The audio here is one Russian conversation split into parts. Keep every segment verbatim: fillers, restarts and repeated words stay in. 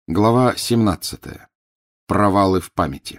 Глава семнадцатая. Провалы в памяти.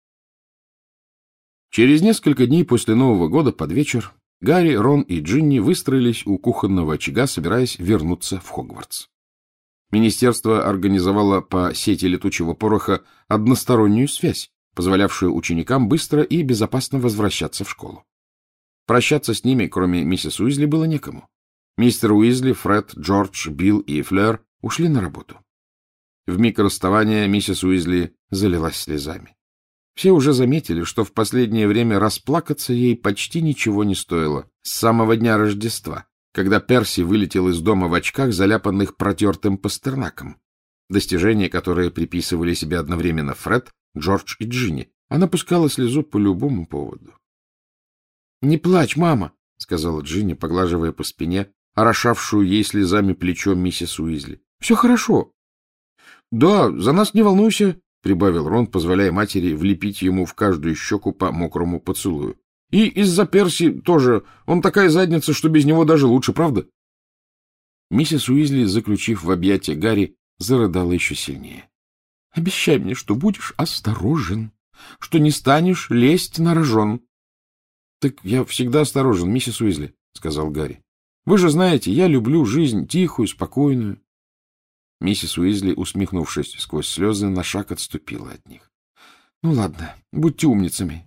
Через несколько дней после Нового года под вечер Гарри, Рон и Джинни выстроились у кухонного очага, собираясь вернуться в Хогвартс. Министерство организовало по сети летучего пороха одностороннюю связь, позволявшую ученикам быстро и безопасно возвращаться в школу. Прощаться с ними, кроме миссис Уизли, было некому. Мистер Уизли, Фред, Джордж, Билл и Флёр ушли на работу. В миг расставания миссис Уизли залилась слезами. Все уже заметили, что в последнее время расплакаться ей почти ничего не стоило с самого дня Рождества, когда Перси вылетел из дома в очках, заляпанных протертым пастернаком. Достижения, которые приписывали себе одновременно Фред, Джордж и Джинни. Она пускала слезу по любому поводу. — Не плачь, мама, — сказала Джинни, поглаживая по спине орошавшую ей слезами плечо миссис Уизли. — Все хорошо. — Да, за нас не волнуйся, — прибавил Рон, позволяя матери влепить ему в каждую щеку по мокрому поцелую. — И из-за Перси тоже. Он такая задница, что без него даже лучше, правда? Миссис Уизли, заключив в объятия Гарри, зарыдала еще сильнее. — Обещай мне, что будешь осторожен, что не станешь лезть на рожон. — Так я всегда осторожен, миссис Уизли, — сказал Гарри. — Вы же знаете, я люблю жизнь тихую, спокойную. Миссис Уизли, усмехнувшись сквозь слезы, на шаг отступила от них. — Ну, ладно, будьте умницами.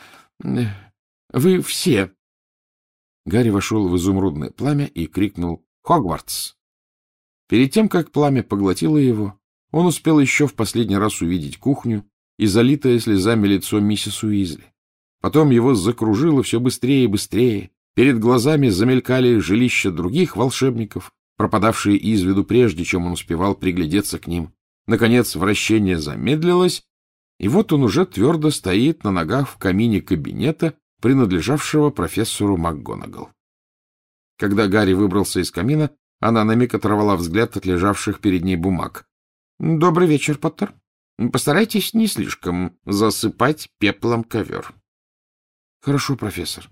— Вы все. Гарри вошел в изумрудное пламя и крикнул «Хогвартс!». Перед тем, как пламя поглотило его, он успел еще в последний раз увидеть кухню и залитое слезами лицо миссис Уизли. Потом его закружило все быстрее и быстрее. Перед глазами замелькали жилища других волшебников, пропадавшие из виду прежде, чем он успевал приглядеться к ним. Наконец вращение замедлилось, и вот он уже твердо стоит на ногах в камине кабинета, принадлежавшего профессору МакГонагал. Когда Гарри выбрался из камина, она на миг оторвала взгляд от лежавших перед ней бумаг. — Добрый вечер, Поттер. Постарайтесь не слишком засыпать пеплом ковер. — Хорошо, профессор.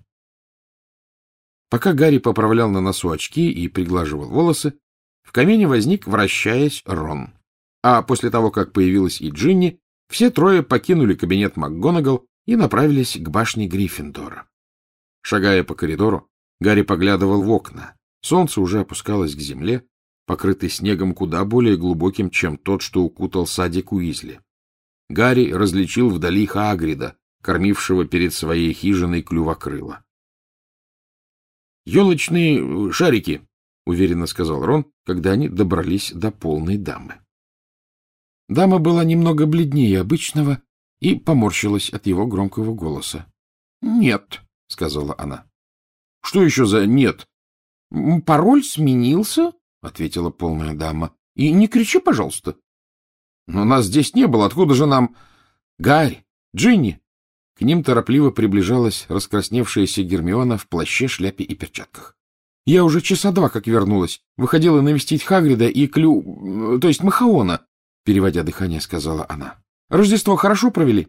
Пока Гарри поправлял на носу очки и приглаживал волосы, в камине возник, вращаясь, Рон. А после того, как появилась и Джинни, все трое покинули кабинет МакГонагал и направились к башне Гриффиндора. Шагая по коридору, Гарри поглядывал в окна. Солнце уже опускалось к земле, покрытый снегом куда более глубоким, чем тот, что укутал садик Уизли. Гарри различил вдали Хагрида, кормившего перед своей хижиной клювокрыла. «Елочные шарики», — уверенно сказал Рон, когда они добрались до полной дамы. Дама была немного бледнее обычного и поморщилась от его громкого голоса. — Нет, — сказала она. — Что еще за «нет»? — Пароль сменился, — ответила полная дама. — И не кричи, пожалуйста. — Но нас здесь не было. Откуда же нам... — Гарри! Джинни! К ним торопливо приближалась раскрасневшаяся Гермиона в плаще, шляпе и перчатках. — Я уже часа два как вернулась. Выходила навестить Хагрида и Клю... то есть Махаона, — переводя дыхание, сказала она. — Рождество хорошо провели?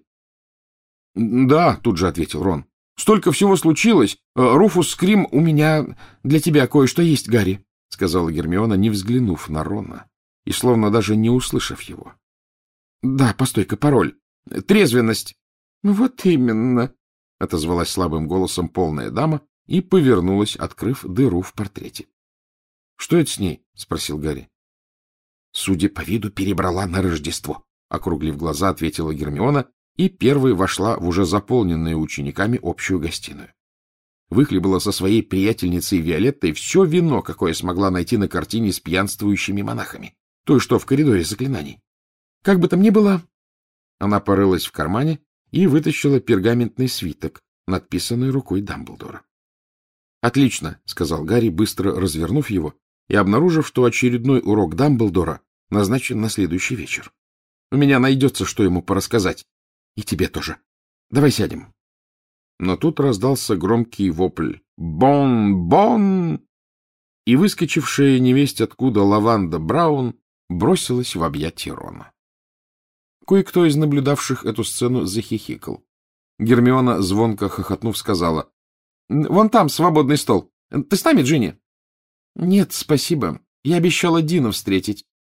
— Да, — тут же ответил Рон. — Столько всего случилось. Руфус Скрим, у меня для тебя кое-что есть, Гарри, — сказала Гермиона, не взглянув на Рона и словно даже не услышав его. — Да, постой-ка, пароль. Трезвенность. — Вот именно, — отозвалась слабым голосом полная дама и повернулась, открыв дыру в портрете. — Что это с ней? — спросил Гарри. — Судя по виду, перебрала на Рождество, — округлив глаза, ответила Гермиона и первой вошла в уже заполненную учениками общую гостиную. Выхлебала со своей приятельницей Виолеттой все вино, какое смогла найти на картине с пьянствующими монахами, той, что в коридоре заклинаний. Как бы там ни было, она порылась в кармане и вытащила пергаментный свиток, надписанный рукой Дамблдора. — Отлично, — сказал Гарри, быстро развернув его и обнаружив, что очередной урок Дамблдора назначен на следующий вечер. У меня найдется, что ему порассказать. И тебе тоже. Давай сядем. Но тут раздался громкий вопль «Бон-бон!», и выскочившая невесть откуда Лаванда Браун бросилась в объятия Рона. Кое-кто из наблюдавших эту сцену захихикал. Гермиона, звонко хохотнув, сказала: — Вон там свободный стол. Ты с нами, Джинни? — Нет, спасибо. Я обещала Дина встретить.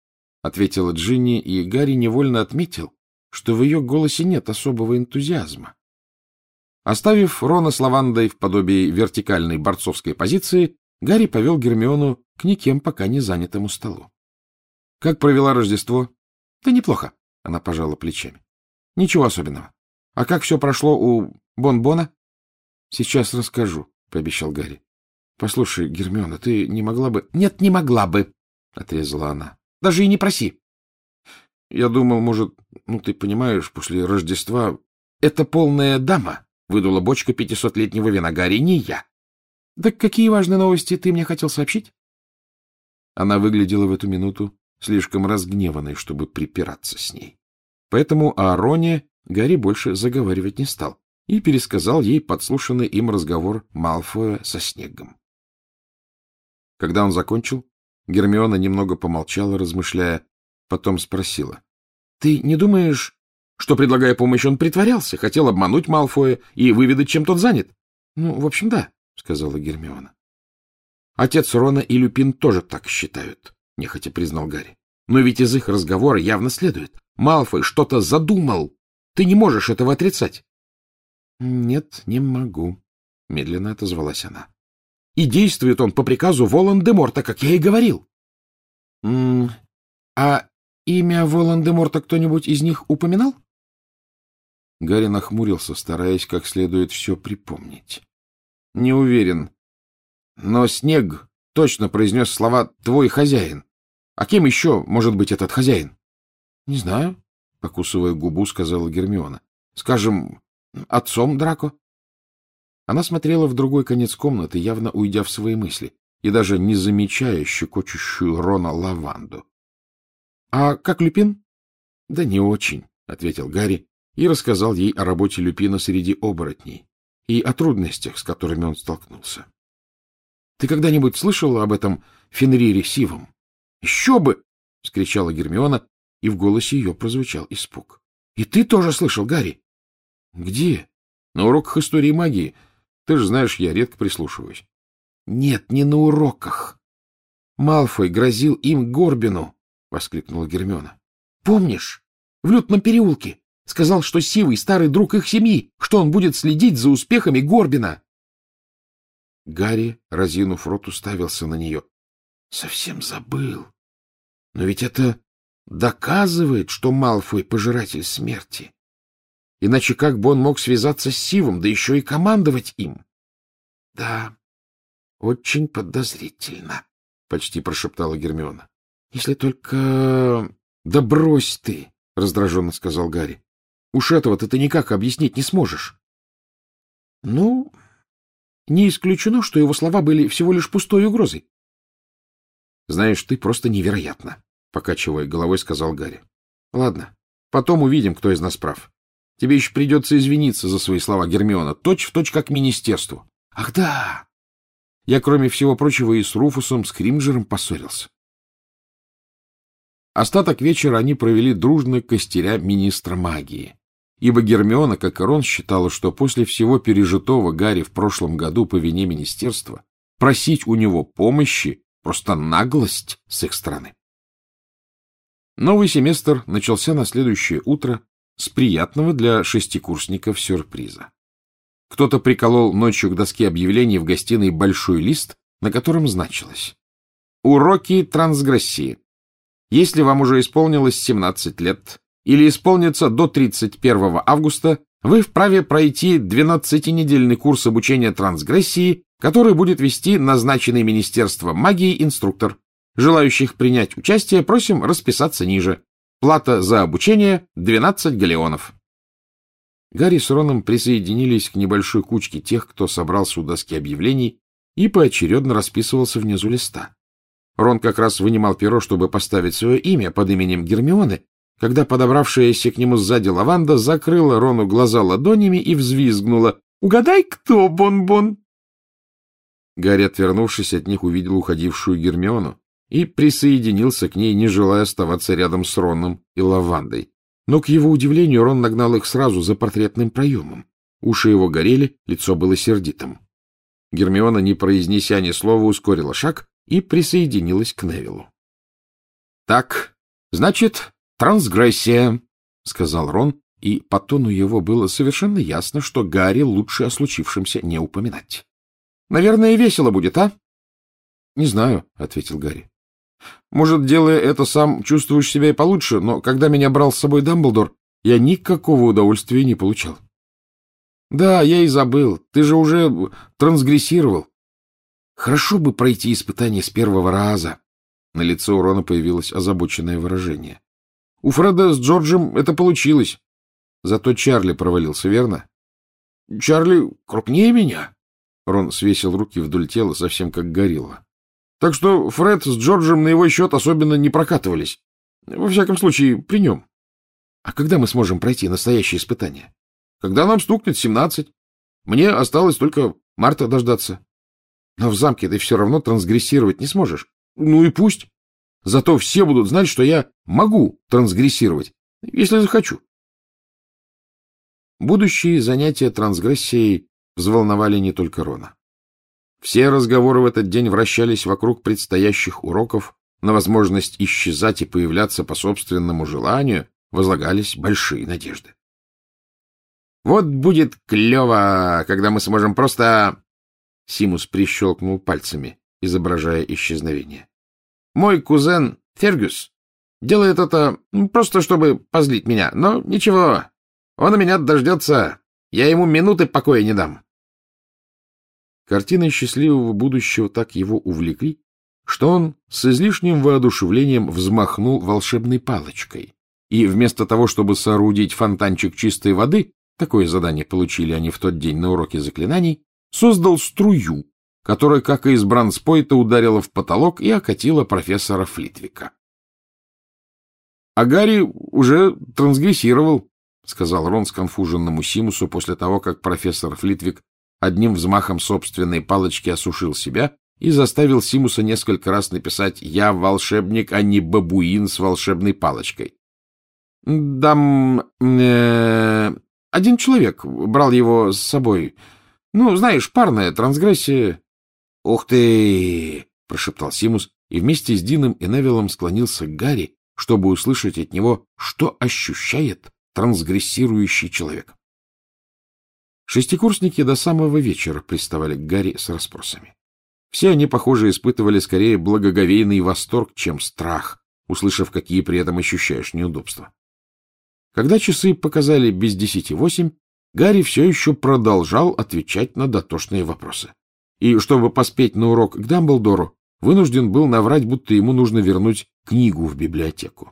ответила Джинни, и Гарри невольно отметил, что в ее голосе нет особого энтузиазма. Оставив Рона с Лавандой в подобии вертикальной борцовской позиции, Гарри повел Гермиону к никем пока не занятому столу. — Как провела Рождество? — Да неплохо, — она пожала плечами. — Ничего особенного. А как все прошло у Бон-Бона? — Сейчас расскажу, — пообещал Гарри. — Послушай, Гермиона, ты не могла бы... — Нет, не могла бы, — отрезала она. — Даже и не проси. — Я думал, может, ну, ты понимаешь, после Рождества... — Это полная дама, — выдула бочка пятисотлетнего вина. Гарри, не я. — Так какие важные новости ты мне хотел сообщить? Она выглядела в эту минуту слишком разгневанной, чтобы припираться с ней. Поэтому о Роне Гарри больше заговаривать не стал и пересказал ей подслушанный им разговор Малфоя со Снеггом. Когда он закончил, Гермиона немного помолчала, размышляя, потом спросила. — Ты не думаешь, что, предлагая помощь, он притворялся, хотел обмануть Малфоя и выведать, чем тот занят? — Ну, в общем, да, — сказала Гермиона. — Отец Рона и Люпин тоже так считают, — нехотя признал Гарри. — Но ведь из их разговора явно следует. Малфой что-то задумал. Ты не можешь этого отрицать. — Нет, не могу, — медленно отозвалась она. — И действует он по приказу Волан-де-Морта, как я и говорил. — А имя Волан-де-Морта кто-нибудь из них упоминал? Гарри нахмурился, стараясь как следует все припомнить. — Не уверен. Но Снегг точно произнес слова «твой хозяин». А кем еще может быть этот хозяин? — Не знаю, — покусывая губу, сказала Гермиона. — Скажем, отцом Драко? Она смотрела в другой конец комнаты, явно уйдя в свои мысли, и даже не замечая щекочущую Рона лаванду. — А как Люпин? — Да не очень, — ответил Гарри и рассказал ей о работе Люпина среди оборотней и о трудностях, с которыми он столкнулся. — Ты когда-нибудь слышал об этом Фенрире Сивом? — Еще бы! — вскричала Гермиона, и в голосе ее прозвучал испуг. — И ты тоже слышал, Гарри? — Где? — На уроках истории магии. Ты же знаешь, я редко прислушиваюсь. — Нет, не на уроках. Малфой грозил им Горбину, — воскликнула Гермиона. — Помнишь? В Лютном переулке. Сказал, что Сивый — старый друг их семьи, что он будет следить за успехами Горбина. Гарри, разинув рот, уставился на нее. — Совсем забыл. Но ведь это доказывает, что Малфой — пожиратель смерти. Иначе как бы он мог связаться с Сивом, да еще и командовать им? — Да, очень подозрительно, — почти прошептала Гермиона. — Если только... — Да брось ты, — раздраженно сказал Гарри. — Уж этого-то ты никак объяснить не сможешь. — Ну, не исключено, что его слова были всего лишь пустой угрозой. — Знаешь, ты просто невероятна, — покачивая головой, сказал Гарри. — Ладно, потом увидим, кто из нас прав. Тебе еще придется извиниться за свои слова, Гермиона, точь-в-точь как министерству. — Ах да! Я, кроме всего прочего, и с Руфусом Скримджером поссорился. Остаток вечера они провели дружно костеря министра магии, ибо Гермиона, как и Рон, считала, что после всего пережитого Гарри в прошлом году по вине министерства просить у него помощи — просто наглость с их стороны. Новый семестр начался на следующее утро с приятного для шестикурсников сюрприза. Кто-то приколол ночью к доске объявлений в гостиной большой лист, на котором значилось: «Уроки трансгрессии. Если вам уже исполнилось семнадцать лет или исполнится до тридцать первого августа, вы вправе пройти двенадцатинедельный курс обучения трансгрессии, который будет вести назначенный Министерством магии инструктор. Желающих принять участие просим расписаться ниже. Плата за обучение — двенадцать галеонов». Гарри с Роном присоединились к небольшой кучке тех, кто собрался у доски объявлений и поочередно расписывался внизу листа. Рон как раз вынимал перо, чтобы поставить свое имя под именем Гермионы, когда подобравшаяся к нему сзади Лаванда закрыла Рону глаза ладонями и взвизгнула: «Угадай, кто, Бон-Бон!» Гарри, отвернувшись от них, увидел уходившую Гермиону и присоединился к ней, не желая оставаться рядом с Роном и Лавандой. Но, к его удивлению, Рон нагнал их сразу за портретным проемом. Уши его горели, лицо было сердитым. Гермиона, не произнеся ни слова, ускорила шаг и присоединилась к Невиллу. — Так, Значит, трансгрессия, — сказал Рон, и по тону его было совершенно ясно, что Гарри лучше о случившемся не упоминать. — Наверное, весело будет, а? — Не знаю, — ответил Гарри. — Может, делая это, сам чувствуешь себя и получше, но когда меня брал с собой Дамблдор, я никакого удовольствия не получал. — Да, я и забыл. Ты же уже трансгрессировал. Хорошо бы пройти испытание с первого раза. На лице у Рона появилось озабоченное выражение. У Фреда с Джорджем это получилось. Зато Чарли провалился, верно? — Чарли крупнее меня. Рон свесил руки вдоль тела, совсем как горилла. Так что Фред с Джорджем на его счет особенно не прокатывались. Во всяком случае, при нем. А когда мы сможем пройти настоящее испытание? Когда нам стукнет семнадцать. Мне осталось только марта дождаться. Но в замке ты все равно трансгрессировать не сможешь. Ну и пусть. Зато все будут знать, что я могу трансгрессировать, если захочу. Будущие занятия трансгрессией взволновали не только Рона. Все разговоры в этот день вращались вокруг предстоящих уроков, на возможность исчезать и появляться по собственному желанию возлагались большие надежды. «Вот будет клево, когда мы сможем просто...» Симус прищелкнул пальцами, изображая исчезновение. «Мой кузен Фергюс делает это просто, чтобы позлить меня, но ничего, он у меня дождется, я ему минуты покоя не дам». Картины счастливого будущего так его увлекли, что он с излишним воодушевлением взмахнул волшебной палочкой, и вместо того, чтобы соорудить фонтанчик чистой воды, такое задание получили они в тот день на уроке заклинаний, создал струю, которая, как и из бранспойта, ударила в потолок и окатила профессора Флитвика. — А Гарри уже трансгрессировал, — сказал Рон сконфуженному Симусу после того, как профессор Флитвик одним взмахом собственной палочки осушил себя и заставил Симуса несколько раз написать «Я волшебник, а не бабуин с волшебной палочкой». — Дам... Э, один человек брал его с собой. Ну, знаешь, парная трансгрессия. — Ух ты! — прошептал Симус, и вместе с Дином и Невиллом склонился к Гарри, чтобы услышать от него, что ощущает трансгрессирующий человек. Шестикурсники до самого вечера приставали к Гарри с расспросами. Все они, похоже, испытывали скорее благоговейный восторг, чем страх, услышав, какие при этом ощущаешь неудобства. Когда часы показали без десяти восемь, Гарри все еще продолжал отвечать на дотошные вопросы. И, чтобы поспеть на урок к Дамблдору, вынужден был наврать, будто ему нужно вернуть книгу в библиотеку.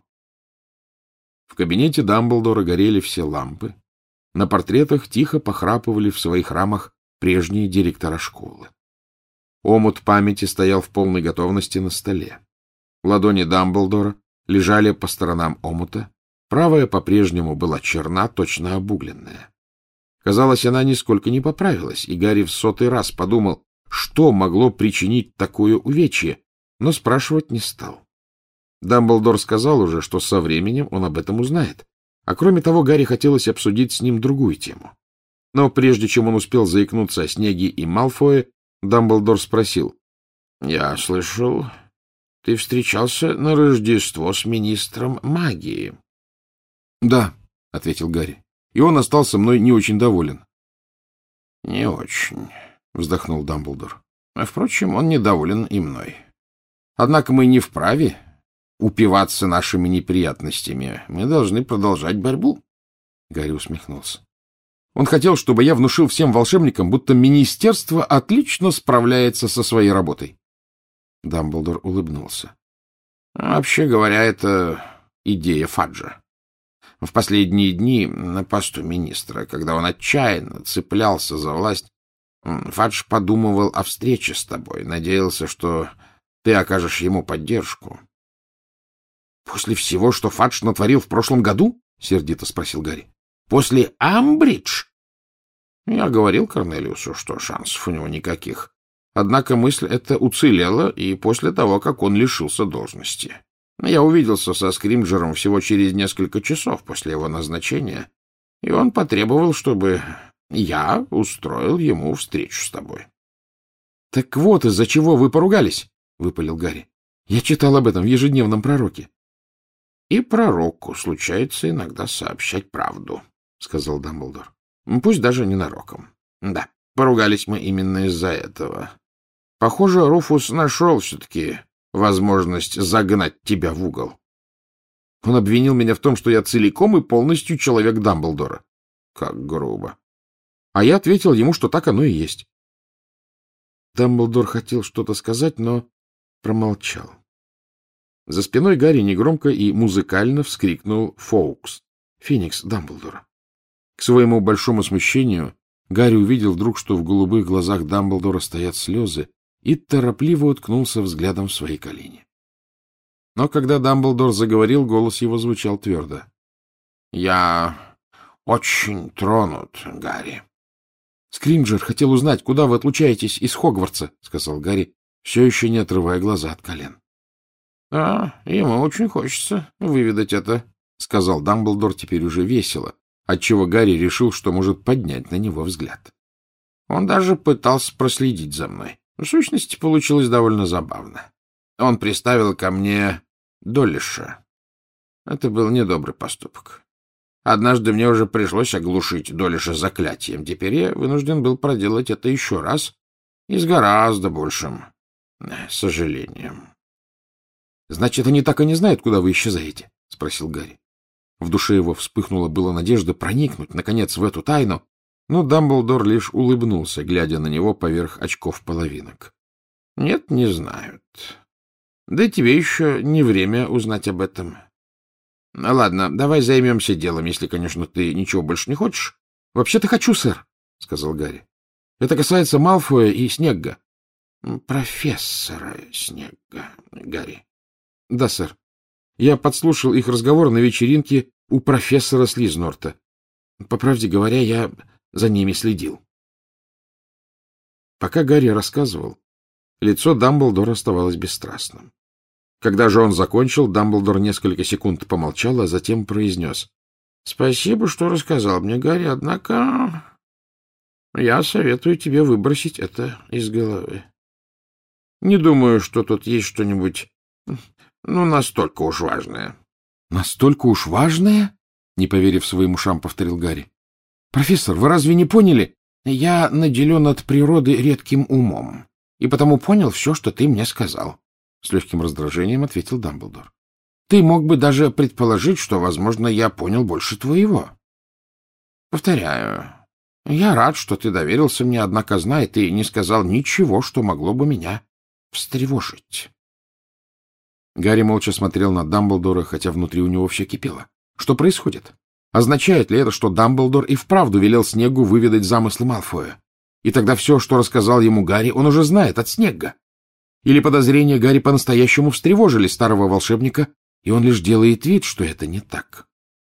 В кабинете Дамблдора горели все лампы. На портретах тихо похрапывали в своих рамах прежние директора школы. Омут памяти стоял в полной готовности на столе. Ладони Дамблдора лежали по сторонам омута, правая по-прежнему была черна, точно обугленная. Казалось, она нисколько не поправилась, и Гарри в сотый раз подумал, что могло причинить такое увечье, но спрашивать не стал. Дамблдор сказал уже, что со временем он об этом узнает. А кроме того, Гарри хотелось обсудить с ним другую тему. Но прежде чем он успел заикнуться о Снегге и Малфое, Дамблдор спросил. — Я слышал, ты встречался на Рождество с министром магии. — Да, — ответил Гарри, — и он остался мной не очень доволен. — Не очень, — вздохнул Дамблдор. — А, впрочем, он недоволен и мной. Однако мы не вправе упиваться нашими неприятностями. Мы должны продолжать борьбу. Гарри усмехнулся. Он хотел, чтобы я внушил всем волшебникам, будто министерство отлично справляется со своей работой. Дамблдор улыбнулся. Вообще говоря, это идея Фаджа. В последние дни на посту министра, когда он отчаянно цеплялся за власть, Фадж подумывал о встрече с тобой, надеялся, что ты окажешь ему поддержку. — После всего, что Фадж натворил в прошлом году? — сердито спросил Гарри. — После Амбридж? Я говорил Корнелиусу, что шансов у него никаких. Однако мысль эта уцелела и после того, как он лишился должности. Я увиделся со Скримджером всего через несколько часов после его назначения, и он потребовал, чтобы я устроил ему встречу с тобой. — Так вот из-за чего вы поругались, — выпалил Гарри. — Я читал об этом в ежедневном пророке. И пророку случается иногда сообщать правду, — сказал Дамблдор. — Пусть даже ненароком. Да, поругались мы именно из-за этого. Похоже, Руфус нашел все-таки возможность загнать тебя в угол. Он обвинил меня в том, что я целиком и полностью человек Дамблдора. Как грубо. А я ответил ему, что так оно и есть. Дамблдор хотел что-то сказать, но промолчал. За спиной Гарри негромко и музыкально вскрикнул Фоукс, Феникс Дамблдора. К своему большому смущению Гарри увидел вдруг, что в голубых глазах Дамблдора стоят слезы, и торопливо уткнулся взглядом в свои колени. Но когда Дамблдор заговорил, голос его звучал твердо. — Я очень тронут, Гарри. — Скринджер хотел узнать, куда вы отлучаетесь из Хогвартса, — сказал Гарри, все еще не отрывая глаза от колен. — А, ему очень хочется выведать это, — сказал Дамблдор теперь уже весело, отчего Гарри решил, что может поднять на него взгляд. Он даже пытался проследить за мной. В сущности, получилось довольно забавно. Он приставил ко мне Долиша. Это был недобрый поступок. Однажды мне уже пришлось оглушить Долиша заклятием. Теперь я вынужден был проделать это еще раз и с гораздо большим сожалением. — Значит, они так и не знают, куда вы исчезаете? — спросил Гарри. В душе его вспыхнула была надежда проникнуть, наконец, в эту тайну, но Дамблдор лишь улыбнулся, глядя на него поверх очков-половинок. — Нет, не знают. Да тебе еще не время узнать об этом. — Ладно, давай займемся делом, если, конечно, ты ничего больше не хочешь. — Вообще-то хочу, сэр, — сказал Гарри. — Это касается Малфоя и Снегга. — Профессора Снегга, Гарри. — Да, сэр. Я подслушал их разговор на вечеринке у профессора Слизнорта. По правде говоря, я за ними следил. Пока Гарри рассказывал, лицо Дамблдора оставалось бесстрастным. Когда же он закончил, Дамблдор несколько секунд помолчал, а затем произнес: — Спасибо, что рассказал мне, Гарри, однако я советую тебе выбросить это из головы. Не думаю, что тут есть что-нибудь, ну, настолько уж важное. — Настолько уж важное? — не поверив своим ушам, повторил Гарри. — Профессор, вы разве не поняли? Я наделен от природы редким умом, и потому понял все, что ты мне сказал. — с легким раздражением ответил Дамблдор. — Ты мог бы даже предположить, что, возможно, я понял больше твоего. Повторяю, я рад, что ты доверился мне, однако, знай, ты не сказал ничего, что могло бы меня встревожить. Гарри молча смотрел на Дамблдора, хотя внутри у него все кипело. Что происходит? Означает ли это, что Дамблдор и вправду велел Снеггу выведать замыслы Малфоя? И тогда все, что рассказал ему Гарри, он уже знает от Снегга? Или подозрения Гарри по-настоящему встревожили старого волшебника, и он лишь делает вид, что это не так?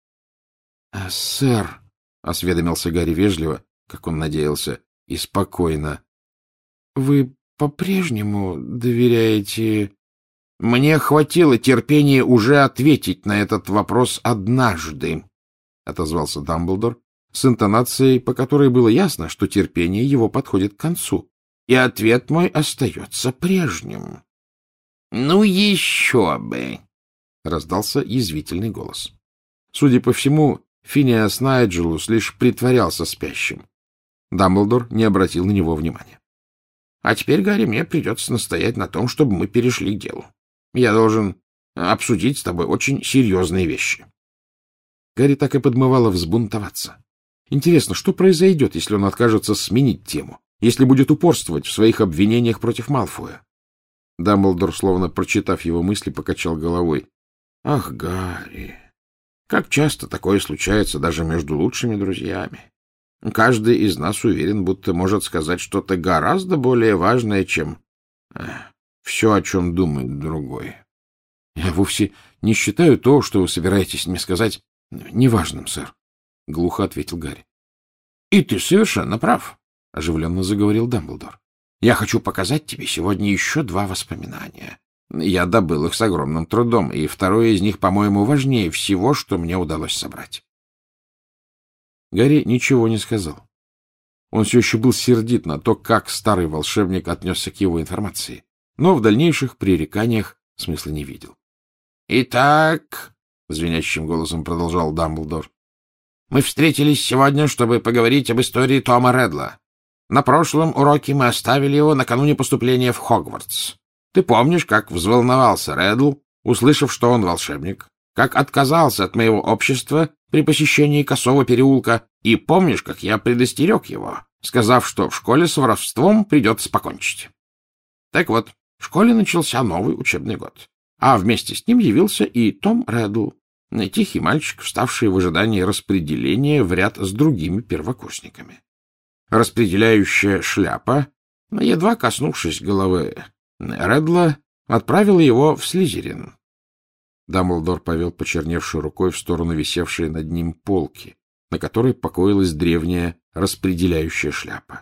— Сэр, — осведомился Гарри вежливо, как он надеялся, и спокойно, — вы по-прежнему доверяете... — Мне хватило терпения уже ответить на этот вопрос однажды, — отозвался Дамблдор с интонацией, по которой было ясно, что терпение его подходит к концу. И ответ мой остается прежним. — Ну, еще бы! — раздался язвительный голос. Судя по всему, Финиас Найджелус лишь притворялся спящим. Дамблдор не обратил на него внимания. — А теперь, Гарри, мне придется настоять на том, чтобы мы перешли к делу. Я должен обсудить с тобой очень серьезные вещи. Гарри так и подмывало взбунтоваться. Интересно, что произойдет, если он откажется сменить тему? Если будет упорствовать в своих обвинениях против Малфоя? Дамблдор, словно прочитав его мысли, покачал головой. — Ах, Гарри, как часто такое случается даже между лучшими друзьями. Каждый из нас уверен, будто может сказать что-то гораздо более важное, чем э, все, о чем думает другой. — Я вовсе не считаю то, что вы собираетесь мне сказать, неважным, сэр, — глухо ответил Гарри. — И ты совершенно прав, — оживленно заговорил Дамблдор. — Я хочу показать тебе сегодня еще два воспоминания. Я добыл их с огромным трудом, и второе из них, по-моему, важнее всего, что мне удалось собрать. Гарри ничего не сказал. Он все еще был сердит на то, как старый волшебник отнесся к его информации, но в дальнейших пререканиях смысла не видел. — Итак, — звенящим голосом продолжал Дамблдор. — Мы встретились сегодня, чтобы поговорить об истории Тома Редла. На прошлом уроке мы оставили его накануне поступления в Хогвартс. Ты помнишь, как взволновался Редл, услышав, что он волшебник, как отказался от моего общества при посещении Косого переулка, и помнишь, как я предостерег его, сказав, что в школе с воровством придется покончить. Так вот, в школе начался новый учебный год, а вместе с ним явился и Том Редл, тихий мальчик, вставший в ожидании распределения в ряд с другими первокурсниками. Распределяющая шляпа, едва коснувшись головы Редла, отправила его в Слизерин. Дамблдор повел почерневшей рукой в сторону висевшей над ним полки, на которой покоилась древняя распределяющая шляпа.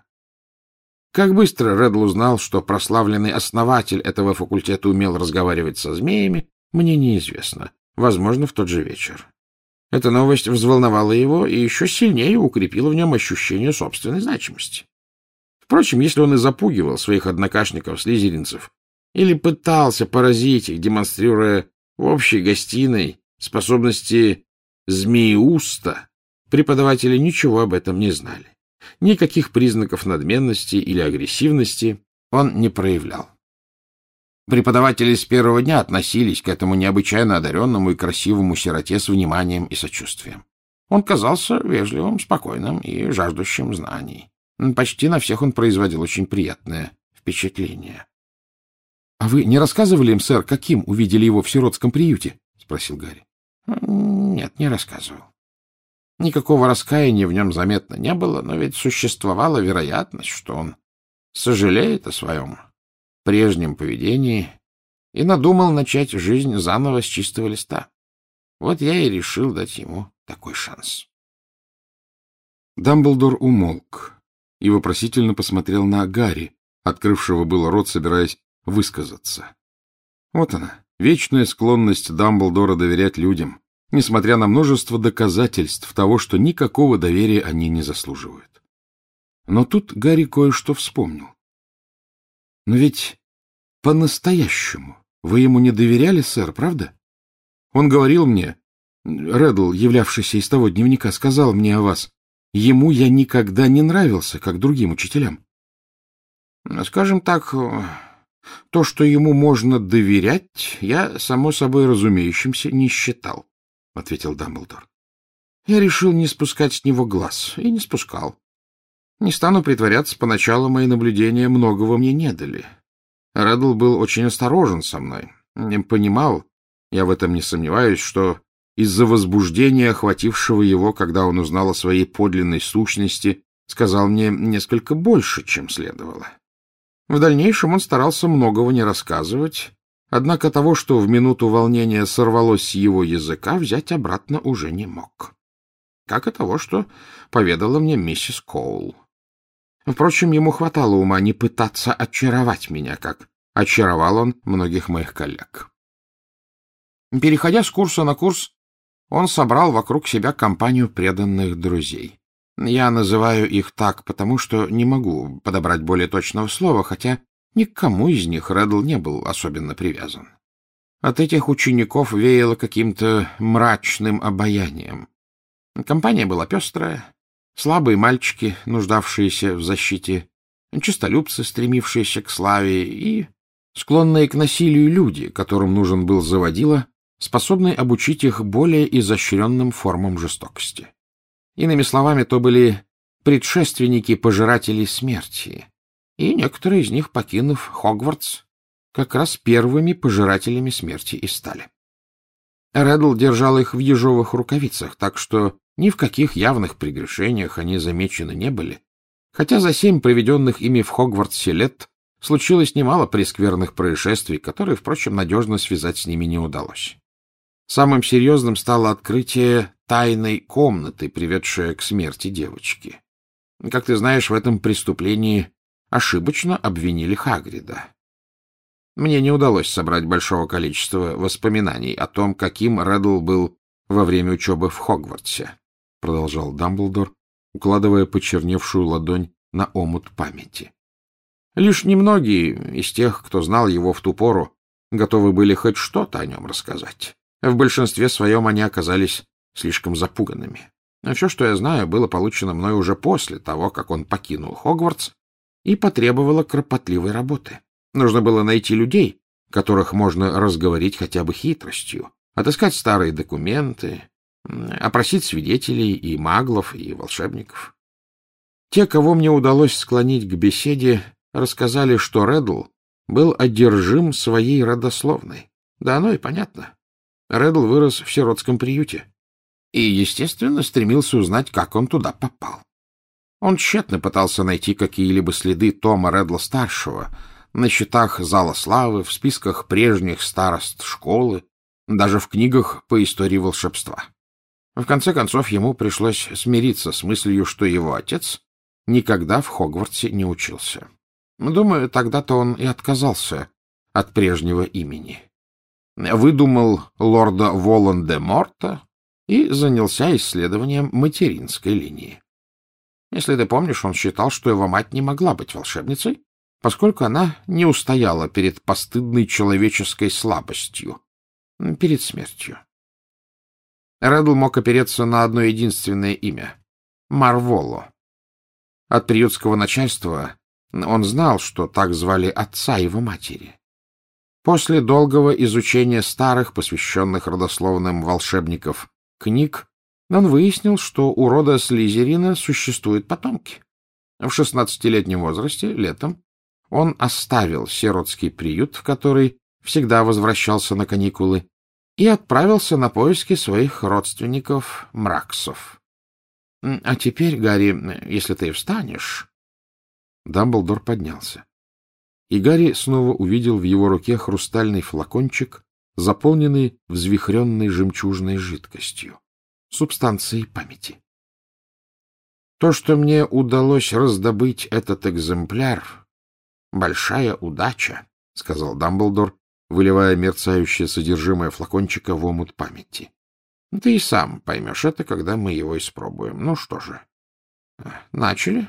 Как быстро Редл узнал, что прославленный основатель этого факультета умел разговаривать со змеями, мне неизвестно. Возможно, в тот же вечер. Эта новость взволновала его и еще сильнее укрепила в нем ощущение собственной значимости. Впрочем, если он и запугивал своих однокашников-слизеринцев или пытался поразить их, демонстрируя в общей гостиной способности змееуста, преподаватели ничего об этом не знали. Никаких признаков надменности или агрессивности он не проявлял. Преподаватели с первого дня относились к этому необычайно одаренному и красивому сироте с вниманием и сочувствием. Он казался вежливым, спокойным и жаждущим знаний. Почти на всех он производил очень приятное впечатление. — А вы не рассказывали им, сэр, каким увидели его в сиротском приюте? — спросил Гарри. — Нет, не рассказывал. Никакого раскаяния в нем заметно не было, но ведь существовала вероятность, что он сожалеет о своем прежнем поведении и надумал начать жизнь заново с чистого листа. Вот я и решил дать ему такой шанс. Дамблдор умолк и вопросительно посмотрел на Гарри, открывшего было рот, собираясь высказаться. Вот она, вечная склонность Дамблдора доверять людям, несмотря на множество доказательств того, что никакого доверия они не заслуживают. Но тут Гарри кое-что вспомнил. Но ведь по-настоящему вы ему не доверяли, сэр, правда? Он говорил мне, Редл, являвшийся из того дневника, сказал мне о вас. Ему я никогда не нравился, как другим учителям. Скажем так, то, что ему можно доверять, я, само собой разумеющимся, не считал, — ответил Дамблдор. Я решил не спускать с него глаз, и не спускал. Не стану притворяться, поначалу мои наблюдения многого мне не дали. Редл был очень осторожен со мной. Не понимал, я в этом не сомневаюсь, что из-за возбуждения, охватившего его, когда он узнал о своей подлинной сущности, сказал мне несколько больше, чем следовало. В дальнейшем он старался многого не рассказывать, однако того, что в минуту волнения сорвалось с его языка, взять обратно уже не мог. Как и того, что поведала мне миссис Коул. Впрочем, ему хватало ума не пытаться очаровать меня, как очаровал он многих моих коллег. Переходя с курса на курс, он собрал вокруг себя компанию преданных друзей. Я называю их так, потому что не могу подобрать более точного слова, хотя ни к кому из них Редл не был особенно привязан. От этих учеников веяло каким-то мрачным обаянием. Компания была пестрая. Слабые мальчики, нуждавшиеся в защите, честолюбцы, стремившиеся к славе, и склонные к насилию люди, которым нужен был заводила, способный обучить их более изощренным формам жестокости. Иными словами, то были предшественники пожирателей смерти, и некоторые из них, покинув Хогвартс, как раз первыми пожирателями смерти и стали. Редл держал их в ежовых рукавицах, так что ни в каких явных прегрешениях они замечены не были, хотя за семь проведенных ими в Хогвартсе лет случилось немало прескверных происшествий, которые, впрочем, надежно связать с ними не удалось. Самым серьезным стало открытие тайной комнаты, приведшее к смерти девочки. Как ты знаешь, в этом преступлении ошибочно обвинили Хагрида. Мне не удалось собрать большого количества воспоминаний о том, каким Редл был во время учебы в Хогвартсе, — продолжал Дамблдор, укладывая почерневшую ладонь на омут памяти. Лишь немногие из тех, кто знал его в ту пору, готовы были хоть что-то о нем рассказать. В большинстве своем они оказались слишком запуганными. Но все, что я знаю, было получено мной уже после того, как он покинул Хогвартс, и потребовало кропотливой работы. Нужно было найти людей, которых можно разговорить хотя бы хитростью, отыскать старые документы, опросить свидетелей и маглов, и волшебников. Те, кого мне удалось склонить к беседе, рассказали, что Реддл был одержим своей родословной. Да оно и понятно. Реддл вырос в сиротском приюте и, естественно, стремился узнать, как он туда попал. Он тщетно пытался найти какие-либо следы Тома Реддла-старшего на счетах Зала Славы, в списках прежних старост школы, даже в книгах по истории волшебства. В конце концов, ему пришлось смириться с мыслью, что его отец никогда в Хогвартсе не учился. Думаю, тогда-то он и отказался от прежнего имени. Выдумал лорда Волан-де-Морта и занялся исследованием материнской линии. Если ты помнишь, он считал, что его мать не могла быть волшебницей, поскольку она не устояла перед постыдной человеческой слабостью, перед смертью. Реддл мог опереться на одно единственное имя — Марволо. От приютского начальства он знал, что так звали отца его матери. После долгого изучения старых, посвященных родословным волшебников, книг, он выяснил, что у рода Слизерина существуют потомки. В шестнадцатилетнем возрасте, летом, он оставил сиротский приют, в который всегда возвращался на каникулы, и отправился на поиски своих родственников Мраксов. — А теперь, Гарри, если ты встанешь... Дамблдор поднялся, и Гарри снова увидел в его руке хрустальный флакончик, заполненный взвихренной жемчужной жидкостью, субстанцией памяти. То, что мне удалось раздобыть этот экземпляр, — большая удача, — сказал Дамблдор, выливая мерцающее содержимое флакончика в омут памяти. — Ты и сам поймешь это, когда мы его испробуем. Ну что же, начали?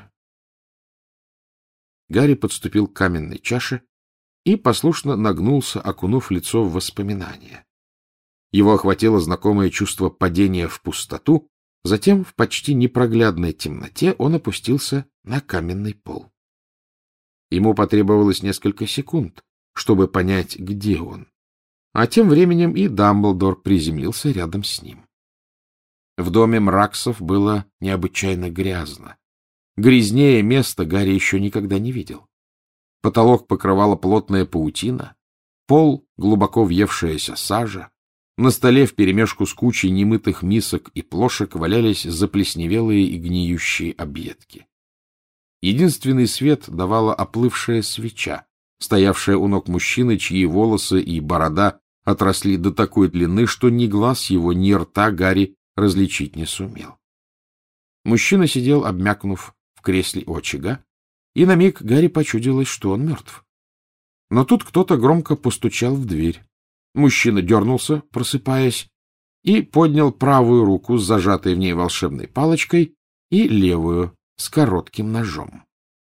Гарри подступил к каменной чаше и послушно нагнулся, окунув лицо в воспоминания. Его охватило знакомое чувство падения в пустоту, затем в почти непроглядной темноте он опустился на каменный пол. Ему потребовалось несколько секунд, чтобы понять, где он. А тем временем и Дамблдор приземлился рядом с ним. В доме Мраксов было необычайно грязно. Грязнее места Гарри еще никогда не видел. Потолок покрывала плотная паутина, пол — глубоко въевшаяся сажа, на столе вперемешку с кучей немытых мисок и плошек валялись заплесневелые и гниющие объедки. Единственный свет давала оплывшая свеча, стоявшая у ног мужчины, чьи волосы и борода отросли до такой длины, что ни глаз его, ни рта Гарри различить не сумел. Мужчина сидел, обмякнув в кресле у очага, и на миг Гарри почудилось, что он мертв. Но тут кто-то громко постучал в дверь. Мужчина дернулся, просыпаясь, и поднял правую руку с зажатой в ней волшебной палочкой и левую с коротким ножом.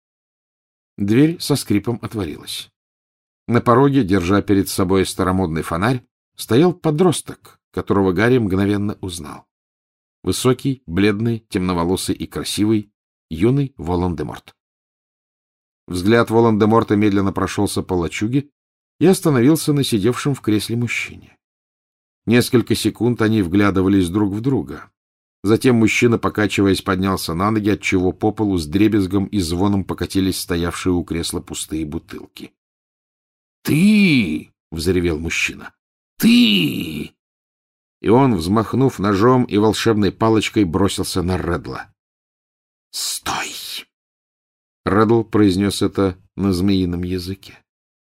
Дверь со скрипом отворилась. На пороге, держа перед собой старомодный фонарь, стоял подросток, которого Гарри мгновенно узнал. Высокий, бледный, темноволосый и красивый, юный Волан-де-Морт. Взгляд Волан-де-Морта медленно прошелся по лачуге и остановился на сидевшем в кресле мужчине. Несколько секунд они вглядывались друг в друга. Затем мужчина, покачиваясь, поднялся на ноги, отчего по полу с дребезгом и звоном покатились стоявшие у кресла пустые бутылки. — Ты! — взревел мужчина. — Ты! И он, взмахнув ножом и волшебной палочкой, бросился на Реддла. — Стой! Реддл произнес это на змеином языке.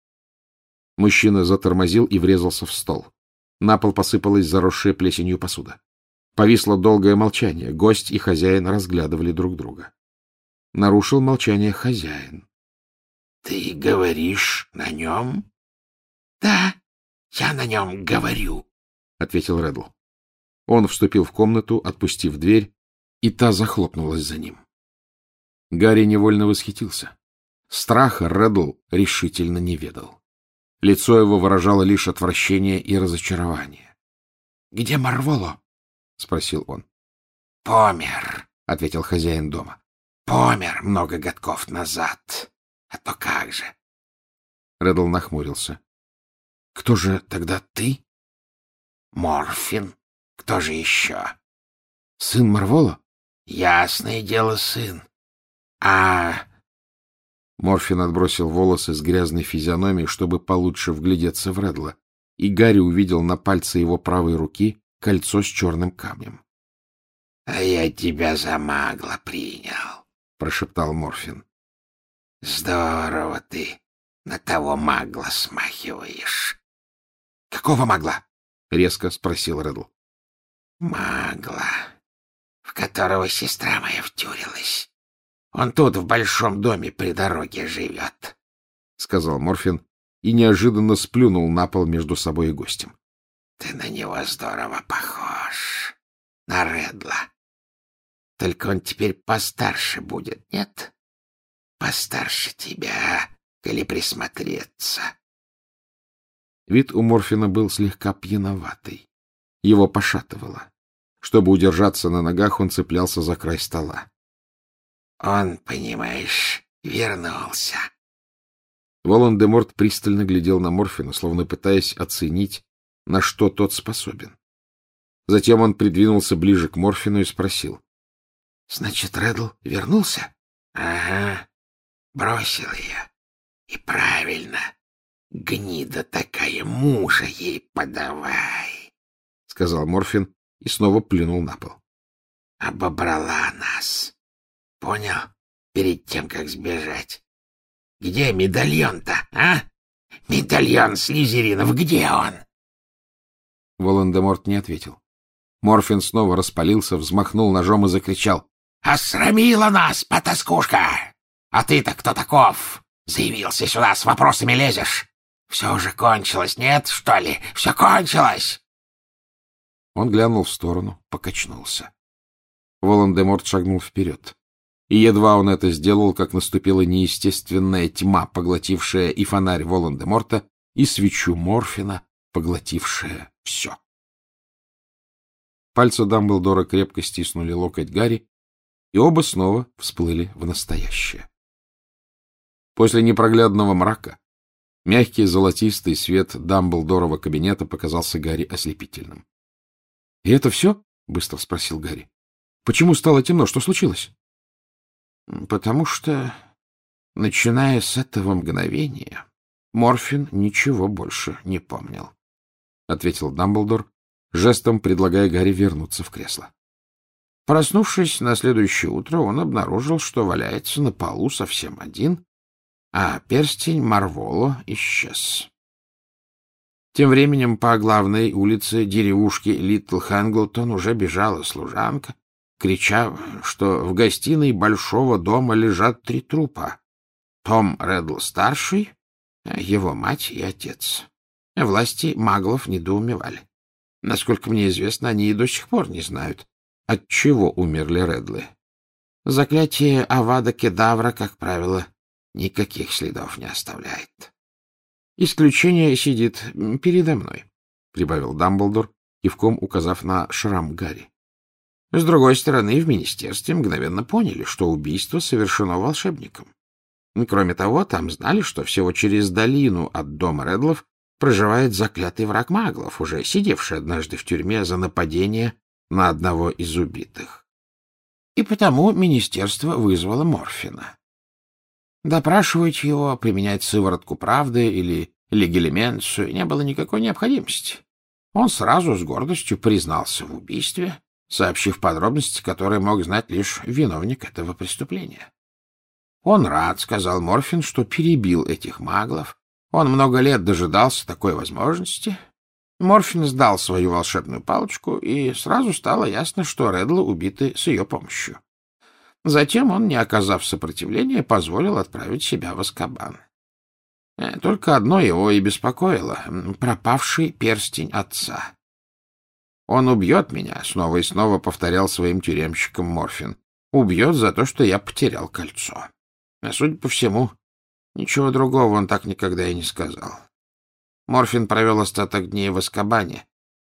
Мужчина затормозил и врезался в стол. На пол посыпалась заросшая плесенью посуда. Повисло долгое молчание. Гость и хозяин разглядывали друг друга. Нарушил молчание хозяин. — Ты говоришь на нем? — Да, я на нем говорю, — ответил Реддл. Он вступил в комнату, отпустив дверь, и та захлопнулась за ним. Гарри невольно восхитился. Страха Реддл решительно не ведал. Лицо его выражало лишь отвращение и разочарование. — Где Марволо? — спросил он. — Помер, — ответил хозяин дома. — Помер много годков назад. А то как же? Реддл нахмурился. — Кто же тогда ты? — Морфин. Кто же еще? — Сын Марволо? — Ясное дело, сын. А... Морфин отбросил волосы с грязной физиономией, чтобы получше вглядеться в Реддла, и Гарри увидел на пальце его правой руки кольцо с черным камнем. — А я тебя за магла принял, — прошептал Морфин. — Здорово ты на того магла смахиваешь. — Какого магла? — резко спросил Реддл. — Магла, в которого сестра моя втюрилась. Он тут, в большом доме при дороге живет, — сказал Морфин и неожиданно сплюнул на пол между собой и гостем. — Ты на него здорово похож, на Реддла. Только он теперь постарше будет, нет? Постарше тебя, коли присмотреться. Вид у Морфина был слегка пьяноватый. Его пошатывало. Чтобы удержаться на ногах, он цеплялся за край стола. Он, понимаешь, вернулся. Волан-де-Морт пристально глядел на Морфина, словно пытаясь оценить, на что тот способен. Затем он придвинулся ближе к Морфину и спросил. — Значит, Реддл вернулся? — Ага. Бросил ее. И правильно. Гнида такая, мужа ей подавай, — сказал Морфин и снова плюнул на пол. — Обобрала нас. Понял? Перед тем, как сбежать. Где медальон-то, а? Медальон Слизеринов, где он? Волан-де-Морт не ответил. Морфин снова распалился, взмахнул ножом и закричал. — Осрамила нас, потаскушка! А ты-то кто таков? Заявился сюда, с вопросами лезешь. Все уже кончилось, нет, что ли? Все кончилось! Он глянул в сторону, покачнулся. Волан-де-Морт шагнул вперед. И едва он это сделал, как наступила неестественная тьма, поглотившая и фонарь Волан-де-Морта, и свечу Морфина, поглотившая все. Пальцы Дамблдора крепко стиснули локоть Гарри, и оба снова всплыли в настоящее. После непроглядного мрака мягкий золотистый свет Дамблдорова кабинета показался Гарри ослепительным. — И это все? — быстро спросил Гарри. — Почему стало темно? Что случилось? — Потому что, начиная с этого мгновения, Морфин ничего больше не помнил, — ответил Дамблдор, жестом предлагая Гарри вернуться в кресло. Проснувшись на следующее утро, он обнаружил, что валяется на полу совсем один, а перстень Марволо исчез. Тем временем по главной улице деревушки Литл Хэнглтон уже бежала служанка, крича, что в гостиной большого дома лежат три трупа. Том Реддл-старший, его мать и отец. Власти маглов недоумевали. Насколько мне известно, они и до сих пор не знают, от чего умерли Реддлы. Заклятие Авада Кедавра, как правило, никаких следов не оставляет. Исключение сидит передо мной, — прибавил Дамблдор, кивком указав на шрам Гарри. С другой стороны, в министерстве мгновенно поняли, что убийство совершено волшебником. Кроме того, там знали, что всего через долину от дома Реддлов проживает заклятый враг маглов, уже сидевший однажды в тюрьме за нападение на одного из убитых. И потому министерство вызвало Морфина. Допрашивать его, применять сыворотку правды или легилименцию не было никакой необходимости. Он сразу с гордостью признался в убийстве, сообщив подробности, которые мог знать лишь виновник этого преступления. Он рад, — сказал Морфин, — что перебил этих маглов. Он много лет дожидался такой возможности. Морфин сдал свою волшебную палочку, и сразу стало ясно, что Реддлы убиты с ее помощью. Затем он, не оказав сопротивления, позволил отправить себя в Азкабан. Только одно его и беспокоило — пропавший перстень отца. «Он убьет меня», — снова и снова повторял своим тюремщикам Морфин. «Убьет за то, что я потерял кольцо». А судя по всему, ничего другого он так никогда и не сказал. Морфин провел остаток дней в Азкабане,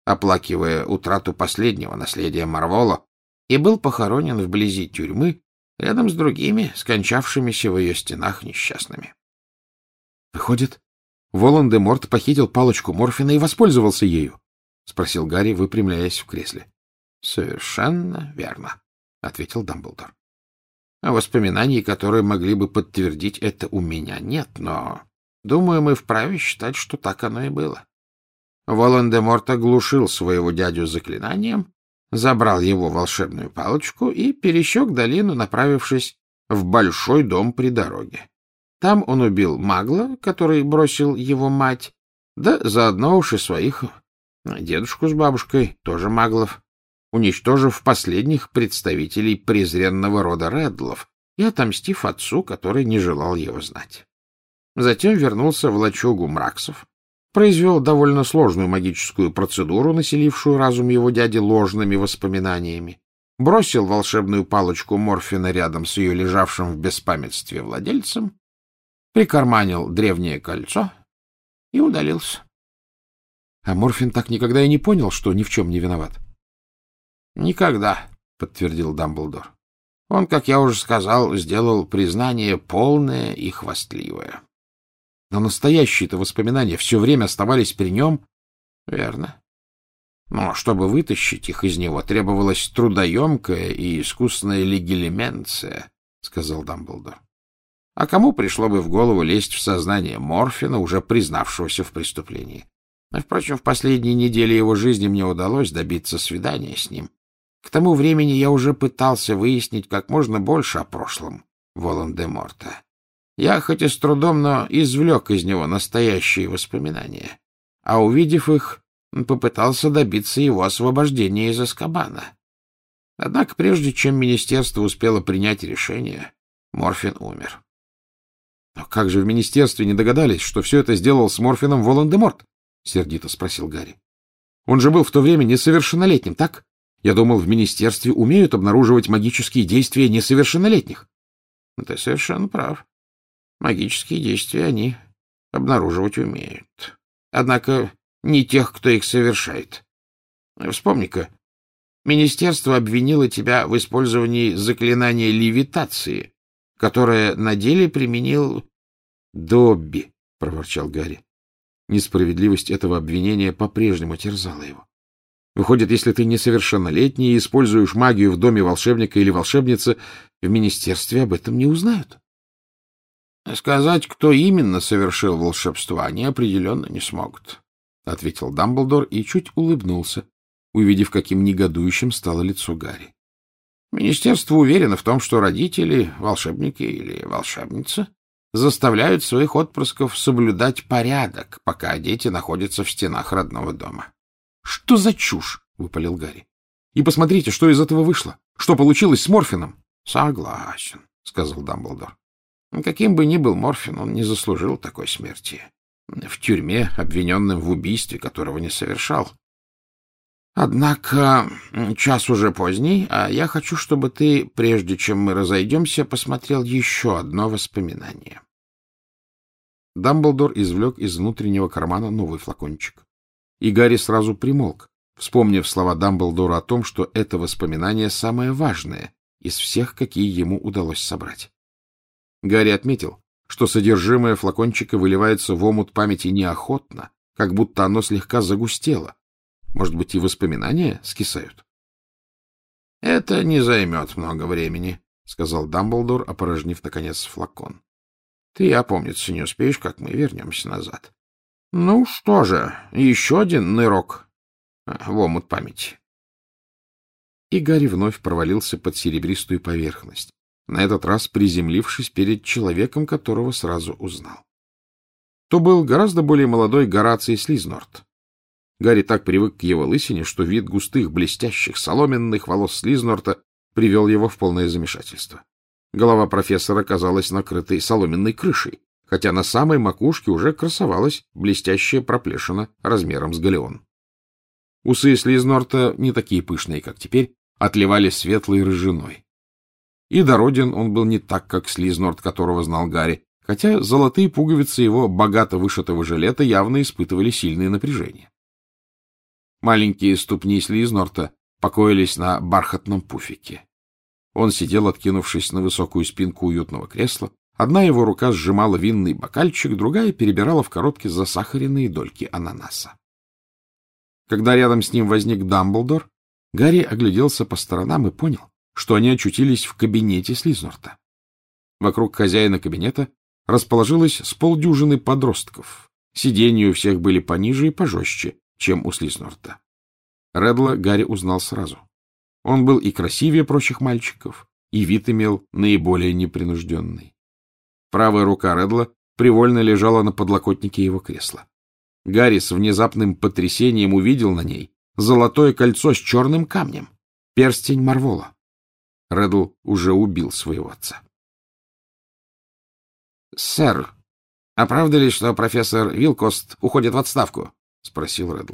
оплакивая утрату последнего наследия Марвола, и был похоронен вблизи тюрьмы, рядом с другими, скончавшимися в ее стенах несчастными. — Выходит, Волан-де-Морт похитил палочку Морфина и воспользовался ею? — спросил Гарри, выпрямляясь в кресле. — Совершенно верно, — ответил Дамблдор. — Воспоминаний, которые могли бы подтвердить это, у меня нет, но, думаю, мы вправе считать, что так оно и было. Волан-де-Морт оглушил своего дядю заклинанием, забрал его волшебную палочку и пересек долину, направившись в большой дом при дороге. Там он убил магла, который бросил его мать, да заодно уж и своих дедушку с бабушкой, тоже маглов, уничтожив последних представителей презренного рода Реддлов и отомстив отцу, который не желал его знать. Затем вернулся в лачугу Мраксов, произвел довольно сложную магическую процедуру, населившую разум его дяди ложными воспоминаниями, бросил волшебную палочку Морфина рядом с ее лежавшим в беспамятстве владельцем, прикарманил древнее кольцо и удалился. А Морфин так никогда и не понял, что ни в чем не виноват. — Никогда, — подтвердил Дамблдор. Он, как я уже сказал, сделал признание полное и хвастливое. Но настоящие-то воспоминания все время оставались при нем. — Верно. Но чтобы вытащить их из него, требовалась трудоемкая и искусная легилименция, — сказал Дамблдор. А кому пришло бы в голову лезть в сознание Морфина, уже признавшегося в преступлении? Впрочем, в последние недели его жизни мне удалось добиться свидания с ним. К тому времени я уже пытался выяснить как можно больше о прошлом Волан-де-Морта. Я хоть и с трудом, но извлек из него настоящие воспоминания, а, увидев их, попытался добиться его освобождения из Азкабана. Однако прежде чем министерство успело принять решение, Морфин умер. — Но как же в министерстве не догадались, что все это сделал с Морфином Волан-де-Морт? — сердито спросил Гарри. — Он же был в то время несовершеннолетним, так? Я думал, в министерстве умеют обнаруживать магические действия несовершеннолетних. — Ты совершенно прав. Магические действия они обнаруживать умеют. Однако не тех, кто их совершает. Вспомни-ка, министерство обвинило тебя в использовании заклинания левитации, которое на деле применил... — Добби, — проворчал Гарри. Несправедливость этого обвинения по-прежнему терзала его. Выходит, если ты несовершеннолетний и используешь магию в доме волшебника или волшебницы, в министерстве об этом не узнают. Сказать, кто именно совершил волшебство, они определенно не смогут, — ответил Дамблдор и чуть улыбнулся, увидев, каким негодующим стало лицо Гарри. Министерство уверено в том, что родители, волшебники или волшебница, заставляют своих отпрысков соблюдать порядок, пока дети находятся в стенах родного дома. — Что за чушь? — выпалил Гарри. — И посмотрите, что из этого вышло. Что получилось с Морфином? — Согласен, — сказал Дамблдор. Каким бы ни был Морфин, он не заслужил такой смерти. В тюрьме, обвиненным в убийстве, которого не совершал. Однако час уже поздний, а я хочу, чтобы ты, прежде чем мы разойдемся, посмотрел еще одно воспоминание. Дамблдор извлек из внутреннего кармана новый флакончик. И Гарри сразу примолк, вспомнив слова Дамблдора о том, что это воспоминание самое важное из всех, какие ему удалось собрать. Гарри отметил, что содержимое флакончика выливается в омут памяти неохотно, как будто оно слегка загустело. Может быть, и воспоминания скисают? — Это не займет много времени, — сказал Дамблдор, опорожнив, наконец, флакон. — Ты, опомниться не успеешь, как мы вернемся назад. Ну что же, еще один нырок в омут памяти. И Гарри вновь провалился под серебристую поверхность, на этот раз приземлившись перед человеком, которого сразу узнал. То был гораздо более молодой Гораций Слизнорт. Гарри так привык к его лысине, что вид густых, блестящих, соломенных волос Слизнорта привел его в полное замешательство. Голова профессора казалась накрытой соломенной крышей, хотя на самой макушке уже красовалась блестящая проплешина размером с галеон. Усы Слизнорта, не такие пышные, как теперь, отливали светлой рыжиной. И дороден он был не так, как Слизнорт, которого знал Гарри, хотя золотые пуговицы его богато вышитого жилета явно испытывали сильное напряжение. Маленькие ступни Слизнорта покоились на бархатном пуфике. Он сидел, откинувшись на высокую спинку уютного кресла. Одна его рука сжимала винный бокальчик, другая перебирала в коробке засахаренные дольки ананаса. Когда рядом с ним возник Дамблдор, Гарри огляделся по сторонам и понял, что они очутились в кабинете Слизнорта. Вокруг хозяина кабинета расположилось с полдюжины подростков. Сиденья у всех были пониже и пожестче, чем у Слизнорта. Реддла Гарри узнал сразу. Он был и красивее прочих мальчиков, и вид имел наиболее непринужденный. Правая рука Реддла привольно лежала на подлокотнике его кресла. Гарри с внезапным потрясением увидел на ней золотое кольцо с черным камнем, перстень Марвола. Реддл уже убил своего отца. — Сэр, а правда ли, что профессор Вилкост уходит в отставку? — спросил Реддл.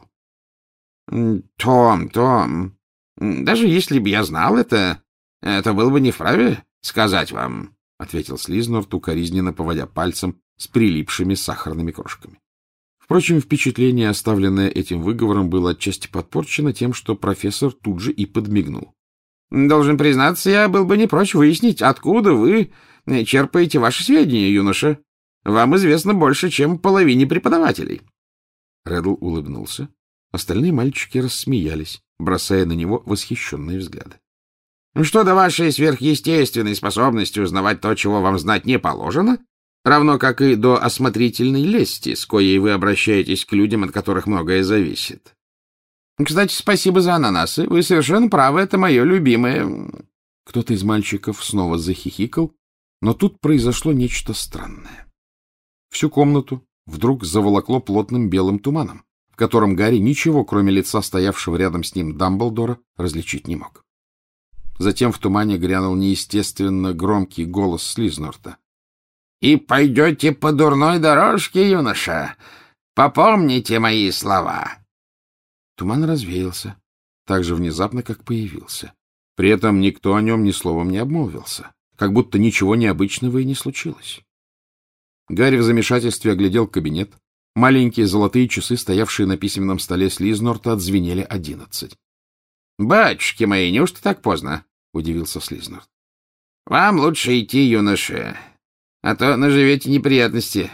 — Том, Том, даже если бы я знал это, это было бы не вправе сказать вам, — ответил Слизнорт, укоризненно поводя пальцем с прилипшими сахарными крошками. Впрочем, впечатление, оставленное этим выговором, было отчасти подпорчено тем, что профессор тут же и подмигнул. — Должен признаться, я был бы не прочь выяснить, откуда вы черпаете ваши сведения, юноша. Вам известно больше, чем половине преподавателей. Реддл улыбнулся. Остальные мальчики рассмеялись, бросая на него восхищенные взгляды. — Что до вашей сверхъестественной способности узнавать то, чего вам знать не положено, равно как и до осмотрительной лести, с коей вы обращаетесь к людям, от которых многое зависит. Кстати, спасибо за ананасы. Вы совершенно правы, это мое любимое. Кто-то из мальчиков снова захихикал, но тут произошло нечто странное. Всю комнату вдруг заволокло плотным белым туманом, в котором Гарри ничего, кроме лица стоявшего рядом с ним Дамблдора, различить не мог. Затем в тумане грянул неестественно громкий голос Слизнорта. — И пойдете по дурной дорожке, юноша. Попомните мои слова. Туман развеялся, так же внезапно, как появился. При этом никто о нем ни словом не обмолвился, как будто ничего необычного и не случилось. Гарри в замешательстве оглядел кабинет. Маленькие золотые часы, стоявшие на письменном столе Слизнорта, отзвенели одиннадцать. — Батюшки мои, неужто так поздно? — удивился Слизнорт. — Вам лучше идти, юноша, а то наживете неприятности.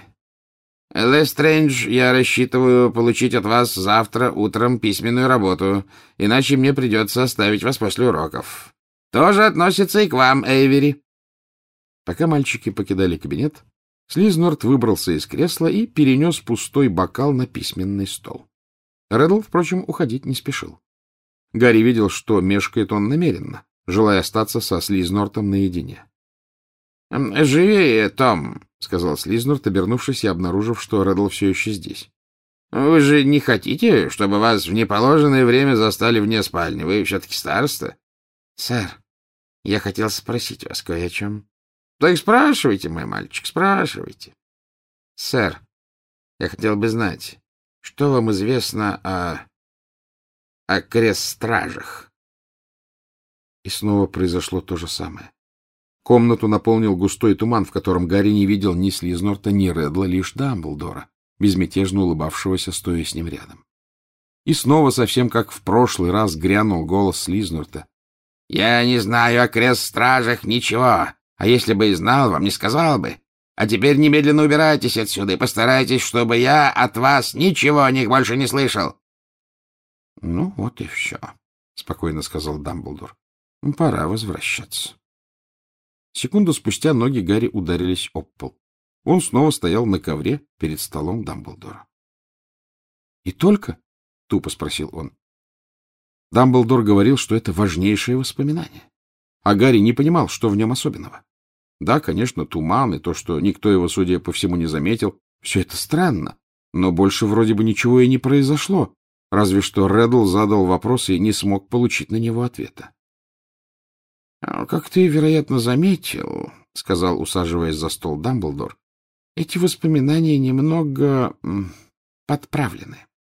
Лестрэндж, я рассчитываю получить от вас завтра утром письменную работу, иначе мне придется оставить вас после уроков. Тоже относится и к вам, Эйвери. Пока мальчики покидали кабинет, Слизнорт выбрался из кресла и перенес пустой бокал на письменный стол. Реддл, впрочем, уходить не спешил. Гарри видел, что мешкает он намеренно, желая остаться со Слизнортом наедине. — Живее, Том, — сказал Слизнорт, обернувшись и обнаружив, что Реддл все еще здесь. — Вы же не хотите, чтобы вас в неположенное время застали вне спальни? Вы все-таки староста. — Сэр, я хотел спросить вас кое о чем. — Так спрашивайте, мой мальчик, спрашивайте. — Сэр, я хотел бы знать, что вам известно о... о крест-стражах? И снова произошло то же самое. Комнату наполнил густой туман, в котором Гарри не видел ни Слизнорта, ни Реддла, лишь Дамблдора, безмятежно улыбавшегося, стоя с ним рядом. И снова, совсем как в прошлый раз, грянул голос Слизнорта. — Я не знаю о крест-стражах ничего, а если бы и знал, вам не сказал бы. А теперь немедленно убирайтесь отсюда и постарайтесь, чтобы я от вас ничего о них больше не слышал. — Ну, вот и все, — спокойно сказал Дамблдор. — Пора возвращаться. Секунду спустя ноги Гарри ударились об пол. Он снова стоял на ковре перед столом Дамблдора. — И только? — тупо спросил он. Дамблдор говорил, что это важнейшее воспоминание. А Гарри не понимал, что в нем особенного. Да, конечно, туман и то, что никто его, судя по всему, не заметил, все это странно, но больше вроде бы ничего и не произошло, разве что Реддл задал вопрос и не смог получить на него ответа. — Как ты, вероятно, заметил, — сказал, усаживаясь за стол Дамблдор, — эти воспоминания немного подправлены.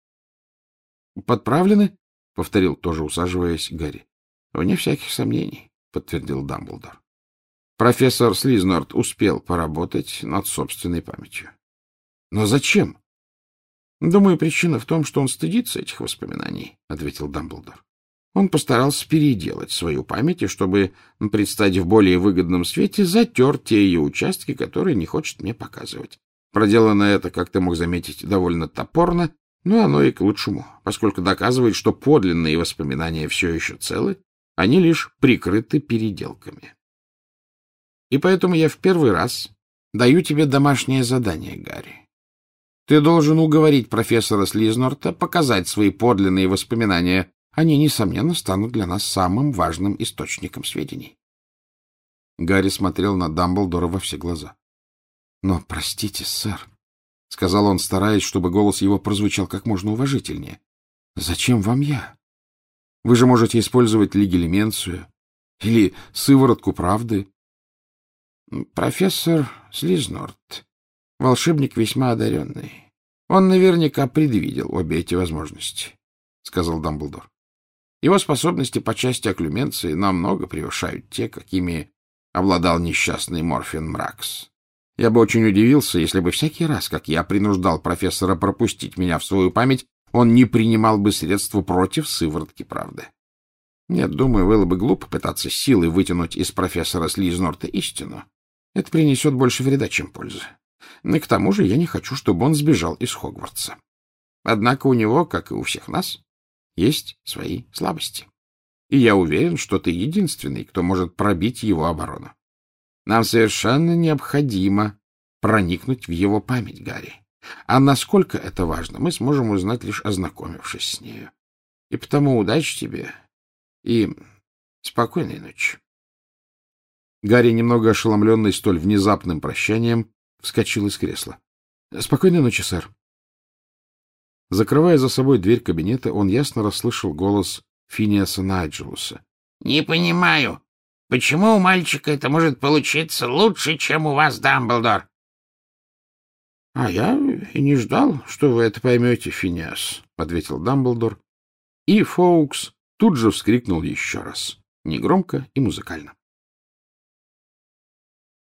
— Подправлены? — повторил, тоже усаживаясь, Гарри. — Вне всяких сомнений, — подтвердил Дамблдор. Профессор Слизнорт успел поработать над собственной памятью. — Но зачем? — Думаю, причина в том, что он стыдится этих воспоминаний, — ответил Дамблдор. Он постарался переделать свою память, и чтобы предстать в более выгодном свете, затер те ее участки, которые не хочет мне показывать. Проделано это, как ты мог заметить, довольно топорно, но оно и к лучшему, поскольку доказывает, что подлинные воспоминания все еще целы, они лишь прикрыты переделками. И поэтому я в первый раз даю тебе домашнее задание, Гарри. Ты должен уговорить профессора Слизнорта показать свои подлинные воспоминания. Они, несомненно, станут для нас самым важным источником сведений. Гарри смотрел на Дамблдора во все глаза. — Но, простите, сэр, — сказал он, стараясь, чтобы голос его прозвучал как можно уважительнее. — Зачем вам я? Вы же можете использовать легилименцию или сыворотку правды. — Профессор Слизнорт, волшебник весьма одаренный. Он наверняка предвидел обе эти возможности, — сказал Дамблдор. Его способности по части окклюменции намного превышают те, какими обладал несчастный Морфин Мракс. Я бы очень удивился, если бы всякий раз, как я принуждал профессора пропустить меня в свою память, он не принимал бы средства против сыворотки правды. Нет, думаю, было бы глупо пытаться силой вытянуть из профессора Слизнорта истину. Это принесет больше вреда, чем пользы. И к тому же я не хочу, чтобы он сбежал из Хогвартса. Однако у него, как и у всех нас, есть свои слабости. И я уверен, что ты единственный, кто может пробить его оборону. Нам совершенно необходимо проникнуть в его память, Гарри. А насколько это важно, мы сможем узнать, лишь ознакомившись с нею. И потому удачи тебе и спокойной ночи. Гарри, немного ошеломленный столь внезапным прощанием, вскочил из кресла. — Спокойной ночи, сэр. Закрывая за собой дверь кабинета, он ясно расслышал голос Финиаса Найджелуса. — Не понимаю, почему у мальчика это может получиться лучше, чем у вас, Дамблдор? — А я и не ждал, что вы это поймете, Финиас, — ответил Дамблдор. И Фоукс тут же вскрикнул еще раз, негромко и музыкально.